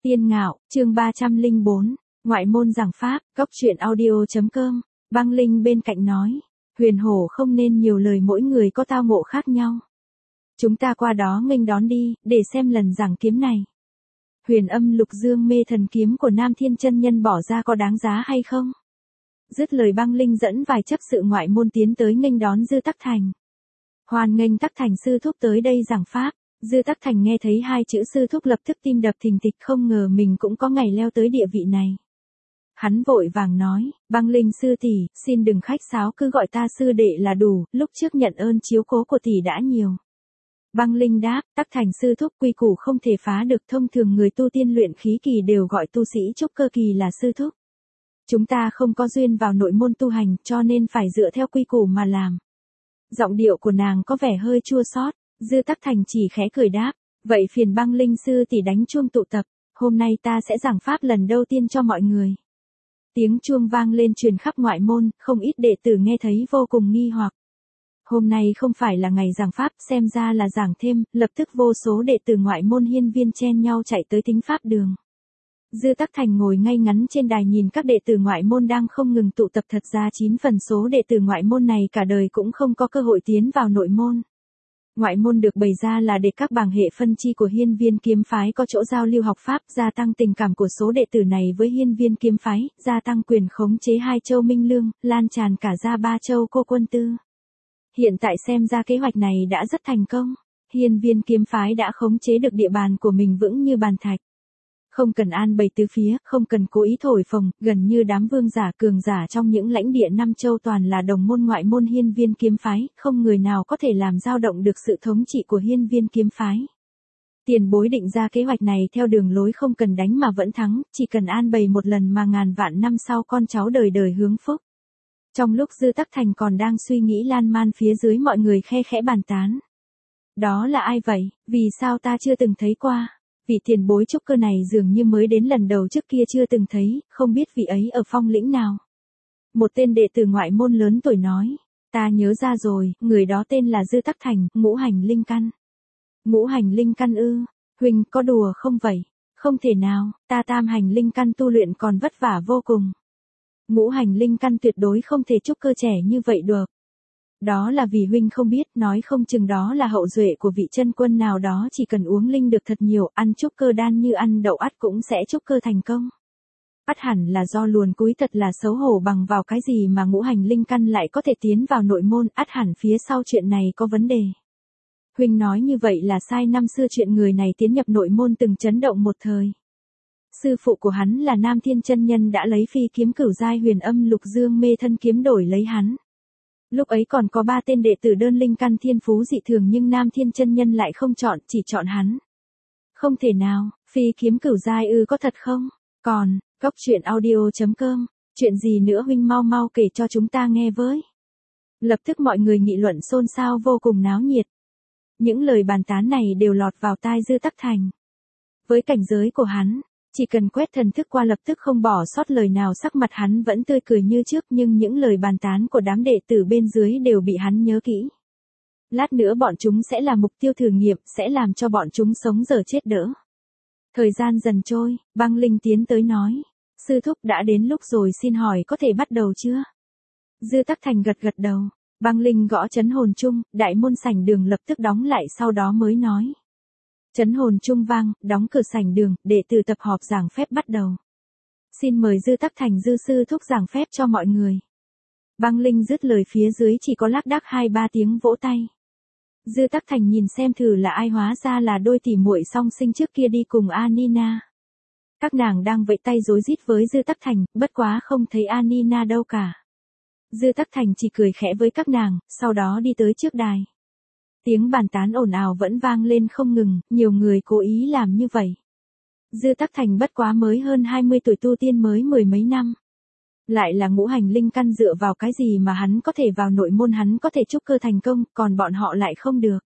Tiên Ngạo, chương 304, ngoại môn giảng pháp, góc truyện audio.com, Băng Linh bên cạnh nói, Huyền Hổ không nên nhiều lời, mỗi người có tao ngộ khác nhau. Chúng ta qua đó nghênh đón đi, để xem lần giảng kiếm này. Huyền Âm Lục Dương Mê Thần kiếm của Nam Thiên chân nhân bỏ ra có đáng giá hay không? Dứt lời Băng Linh dẫn vài chấp sự ngoại môn tiến tới nghênh đón Dư Tắc Thành. Hoan nghênh Tắc Thành sư thúc tới đây giảng pháp. Dư Tắc Thành nghe thấy hai chữ sư thúc lập tức tim đập thình thịch, không ngờ mình cũng có ngày leo tới địa vị này. Hắn vội vàng nói, Băng Linh sư tỷ, xin đừng khách sáo, cứ gọi ta sư đệ là đủ, lúc trước nhận ơn chiếu cố của tỷ đã nhiều. Băng Linh đáp, Tắc Thành sư thúc, quy củ không thể phá được, thông thường người tu tiên luyện khí kỳ đều gọi tu sĩ trúc cơ kỳ là sư thúc. Chúng ta không có duyên vào nội môn tu hành, cho nên phải dựa theo quy củ mà làm. Giọng điệu của nàng có vẻ hơi chua xót. Dư Tắc Thành chỉ khẽ cười đáp, vậy phiền Băng Linh sư tỷ đánh chuông tụ tập, hôm nay ta sẽ giảng pháp lần đầu tiên cho mọi người. Tiếng chuông vang lên truyền khắp ngoại môn, không ít đệ tử nghe thấy vô cùng nghi hoặc. Hôm nay không phải là ngày giảng pháp, xem ra là giảng thêm, lập tức vô số đệ tử ngoại môn hiên viên chen nhau chạy tới thính pháp đường. Dư Tắc Thành ngồi ngay ngắn trên đài nhìn các đệ tử ngoại môn đang không ngừng tụ tập, thật ra 9 phần số đệ tử ngoại môn này cả đời cũng không có cơ hội tiến vào nội môn. Ngoại môn được bày ra là để các bảng hệ phân chi của hiên viên kiếm phái có chỗ giao lưu học pháp, gia tăng tình cảm của số đệ tử này với hiên viên kiếm phái, gia tăng quyền khống chế 2 châu Minh Lương, lan tràn cả ra 3 châu Cô Quân Tư. Hiện tại xem ra kế hoạch này đã rất thành công, hiên viên kiếm phái đã khống chế được địa bàn của mình vững như bàn thạch. Không cần an bày tứ phía, không cần cố ý thổi phồng, gần như đám vương giả cường giả trong những lãnh địa 5 châu toàn là đồng môn ngoại môn hiên viên kiếm phái, không người nào có thể làm dao động được sự thống trị của hiên viên kiếm phái. Tiền bối định ra kế hoạch này theo đường lối không cần đánh mà vẫn thắng, chỉ cần an bày một lần mà ngàn vạn năm sau con cháu đời đời hướng phúc. Trong lúc Dư Tắc Thành còn đang suy nghĩ lan man, phía dưới mọi người khe khẽ bàn tán. Đó là ai vậy, vì sao ta chưa từng thấy qua? Vị tiền bối trúc cơ này dường như mới đến lần đầu, trước kia chưa từng thấy, không biết vị ấy ở phong lĩnh nào. Một tên đệ tử ngoại môn lớn tuổi nói, ta nhớ ra rồi, người đó tên là Dư Tắc Thành, ngũ hành linh căn. Ngũ hành linh căn ư, huynh có đùa không vậy? Không thể nào, ta tam hành linh căn tu luyện còn vất vả vô cùng. Ngũ hành linh căn tuyệt đối không thể trúc cơ trẻ như vậy được. Đó là vì huynh không biết, nói không chừng đó là hậu duệ của vị chân quân nào đó, chỉ cần uống linh được thật nhiều, ăn trúc cơ đan như ăn đậu ắt cũng sẽ trúc cơ thành công. Ắt hẳn là do luồn cúi, thật là xấu hổ, bằng vào cái gì mà ngũ hành linh căn lại có thể tiến vào nội môn, ắt hẳn phía sau chuyện này có vấn đề. Huynh nói như vậy là sai, năm xưa chuyện người này tiến nhập nội môn từng chấn động một thời. Sư phụ của hắn là Nam Thiên chân nhân đã lấy phi kiếm cửu giai Huyền Âm Lục Dương Mê Thân kiếm đổi lấy hắn. Lúc ấy còn có 3 tên đệ tử đơn linh căn thiên phú dị thường, nhưng Nam Thiên chân nhân lại không chọn, chỉ chọn hắn. Không thể nào, phi kiếm cửu giai ư, có thật không? Còn, góc truyện audio.com, chuyện gì nữa huynh mau mau kể cho chúng ta nghe với. Lập tức mọi người nghị luận xôn xao vô cùng náo nhiệt. Những lời bàn tán này đều lọt vào tai Dư Tắc Thành. Với cảnh giới của hắn, chỉ cần quét thần thức qua lập tức không bỏ sót lời nào, sắc mặt hắn vẫn tươi cười như trước, nhưng những lời bàn tán của đám đệ tử bên dưới đều bị hắn nhớ kỹ. Lát nữa bọn chúng sẽ là mục tiêu thử nghiệm, sẽ làm cho bọn chúng sống dở chết đỡ. Thời gian dần trôi, Băng Linh tiến tới nói, sư thúc đã đến lúc rồi, xin hỏi có thể bắt đầu chưa? Dư Tắc Thành gật gật đầu. Băng Linh gõ chấn hồn chung, đại môn sảnh đường lập tức đóng lại, sau đó mới nói. Chấn hồn chung vang, đóng cửa sảnh đường, đệ tử tập họp giảng phép bắt đầu. Xin mời Dư Tắc Thành Dư sư thúc giảng phép cho mọi người. Băng Linh dứt lời, phía dưới chỉ có lác đác 2-3 tiếng vỗ tay. Dư Tắc Thành nhìn xem thử là ai, hóa ra là đôi tỷ muội song sinh trước kia đi cùng Anina. Các nàng đang vẫy tay rối rít với Dư Tắc Thành, bất quá không thấy Anina đâu cả. Dư Tắc Thành chỉ cười khẽ với các nàng, sau đó đi tới trước đài. Tiếng bàn tán ồn ào vẫn vang lên không ngừng, nhiều người cố ý làm như vậy. Dư Tắc Thành bất quá mới hơn 20 tuổi, tu tiên mới 10 mấy năm. Lại là ngũ hành linh căn, dựa vào cái gì mà hắn có thể vào nội môn, hắn có thể trúc cơ thành công, còn bọn họ lại không được.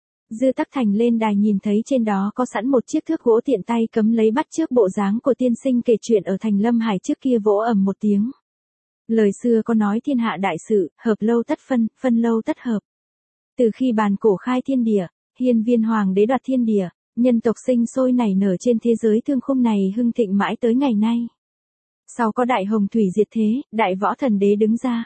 Dư Tắc Thành lên đài nhìn thấy trên đó có sẵn một chiếc thước gỗ tiện tay cấm lấy, bắt chước bộ dáng của tiên sinh kể chuyện ở thành Lâm Hải trước kia, vỗ ầm một tiếng. Lời xưa có nói thiên hạ đại sự, hợp lâu tất phân, phân lâu tất hợp. Từ khi bàn cổ khai thiên địa, hiên viên hoàng đế đoạt thiên địa, Nhân tộc sinh sôi nảy nở trên thế giới thương khung này hưng thịnh mãi tới ngày nay. Sau có đại hồng thủy diệt thế, đại võ thần đế đứng ra.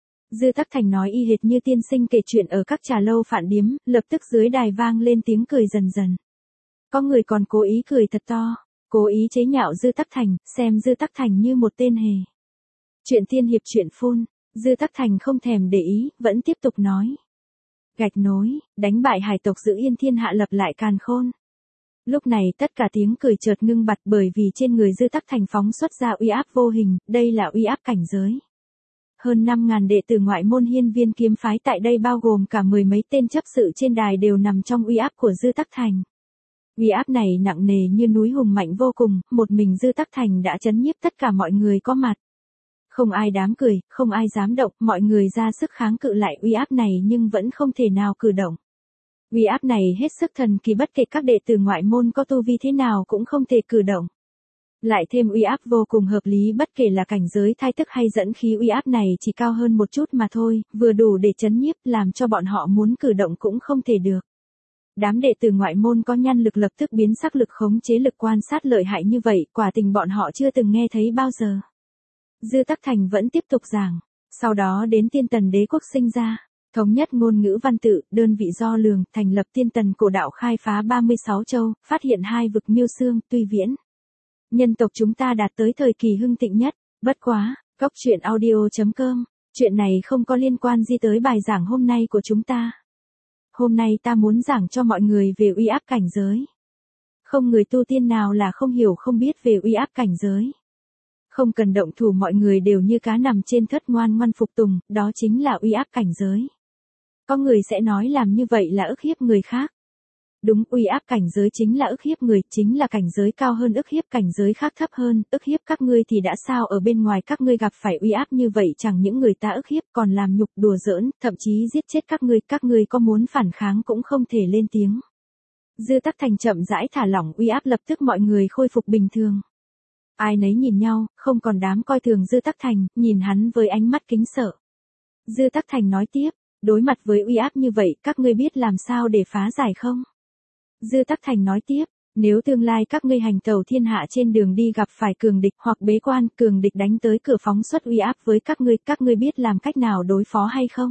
Dư Tắc Thành nói y hệt như tiên sinh kể chuyện ở các trà lâu phạn điếm, lập tức dưới đài vang lên tiếng cười dần dần. Có người còn cố ý cười thật to, cố ý chế nhạo Dư Tắc Thành, xem Dư Tắc Thành như một tên hề. Chuyện tiên hiệp chuyện phun, Dư Tắc Thành không thèm để ý, vẫn tiếp tục nói. Gạch nối, đánh bại hải tộc giữ yên thiên hạ lập lại càn khôn. Lúc này tất cả tiếng cười chợt ngưng bặt bởi vì trên người Dư Tắc Thành phóng xuất ra uy áp vô hình, đây là uy áp cảnh giới. Hơn 5.000 đệ tử ngoại môn Hiên Viên kiếm phái tại đây bao gồm cả mười mấy tên chấp sự trên đài đều nằm trong uy áp của Dư Tắc Thành. Uy áp này nặng nề như núi hùng mạnh vô cùng, một mình Dư Tắc Thành đã chấn nhiếp tất cả mọi người có mặt. Không ai dám cười, không ai dám động, mọi người ra sức kháng cự lại uy áp này nhưng vẫn không thể nào cử động. Uy áp này hết sức thần kỳ, bất kể các đệ tử ngoại môn có tu vi thế nào cũng không thể cử động. Lại thêm uy áp vô cùng hợp lý, bất kể là cảnh giới thai tức hay dẫn khí, uy áp này chỉ cao hơn một chút mà thôi, vừa đủ để chấn nhiếp, làm cho bọn họ muốn cử động cũng không thể được. Đám đệ tử ngoại môn có nhan lực lập tức biến sắc, lực khống chế lực quan sát lợi hại như vậy, quả tình bọn họ chưa từng nghe thấy bao giờ. Dư Tắc Thành vẫn tiếp tục giảng. Sau đó đến Tiên Tần đế quốc sinh ra, thống nhất ngôn ngữ văn tự, đơn vị đo lường, thành lập Tiên Tần cổ đạo, khai phá 36 châu, phát hiện 2 vực Miêu Xương, Tuy Viễn. Nhân tộc chúng ta đạt tới thời kỳ hưng thịnh nhất. Bất quá, goctruyện.audio.com, chuyện này không có liên quan gì tới bài giảng hôm nay của chúng ta. Hôm nay ta muốn giảng cho mọi người về uy áp cảnh giới. Không người tu tiên nào là không hiểu không biết về uy áp cảnh giới. Không cần động thủ, mọi người đều như cá nằm trên thớt ngoan ngoãn phục tùng, đó chính là uy áp cảnh giới. Có người sẽ nói làm như vậy là ức hiếp người khác. Đúng, uy áp cảnh giới chính là ức hiếp người, chính là cảnh giới cao hơn ức hiếp cảnh giới khác thấp hơn, ức hiếp các ngươi thì đã sao, ở bên ngoài các ngươi gặp phải uy áp như vậy chẳng những người ta ức hiếp còn làm nhục đùa giỡn, thậm chí giết chết các ngươi có muốn phản kháng cũng không thể lên tiếng. Dư Tắc Thành chậm rãi thả lỏng uy áp, lập tức mọi người khôi phục bình thường. Ai nấy nhìn nhau, không còn dám coi thường Dư Tắc Thành, nhìn hắn với ánh mắt kính sợ. Dư Tắc Thành nói tiếp, đối mặt với uy áp như vậy, các ngươi biết làm sao để phá giải không? Dư Tắc Thành nói tiếp, nếu tương lai các ngươi hành tẩu thiên hạ trên đường đi gặp phải cường địch hoặc bế quan, cường địch đánh tới cửa phóng xuất uy áp với các ngươi biết làm cách nào đối phó hay không?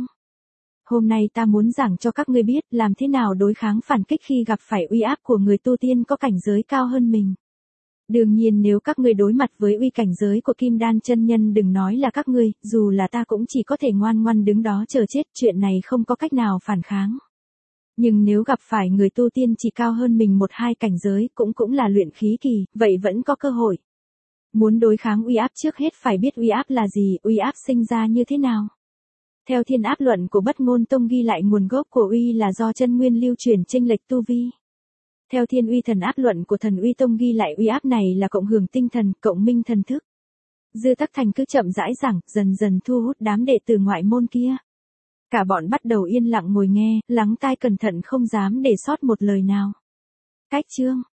Hôm nay ta muốn giảng cho các ngươi biết làm thế nào đối kháng phản kích khi gặp phải uy áp của người tu tiên có cảnh giới cao hơn mình. Đương nhiên nếu các ngươi đối mặt với uy cảnh giới của Kim Đan chân nhân, đừng nói là các ngươi, dù là ta cũng chỉ có thể ngoan ngoãn đứng đó chờ chết, chuyện này không có cách nào phản kháng. Nhưng nếu gặp phải người tu tiên chỉ cao hơn mình 1-2 cảnh giới, cũng là luyện khí kỳ, vậy vẫn có cơ hội. Muốn đối kháng uy áp trước hết phải biết uy áp là gì, uy áp sinh ra như thế nào. Theo Thiên Áp luận của Bất Ngôn Tông ghi lại nguồn gốc của uy là do chân nguyên lưu truyền chênh lệch tu vi. Theo Thiên Uy Thần Áp luận của Thần Uy Tông ghi lại uy áp này là cộng hưởng tinh thần, cộng minh thần thức. Dư Tắc Thành cứ chậm rãi giảng, dần dần thu hút đám đệ tử ngoại môn kia. Cả bọn bắt đầu yên lặng ngồi nghe, lắng tai cẩn thận không dám để sót một lời nào. Cách chương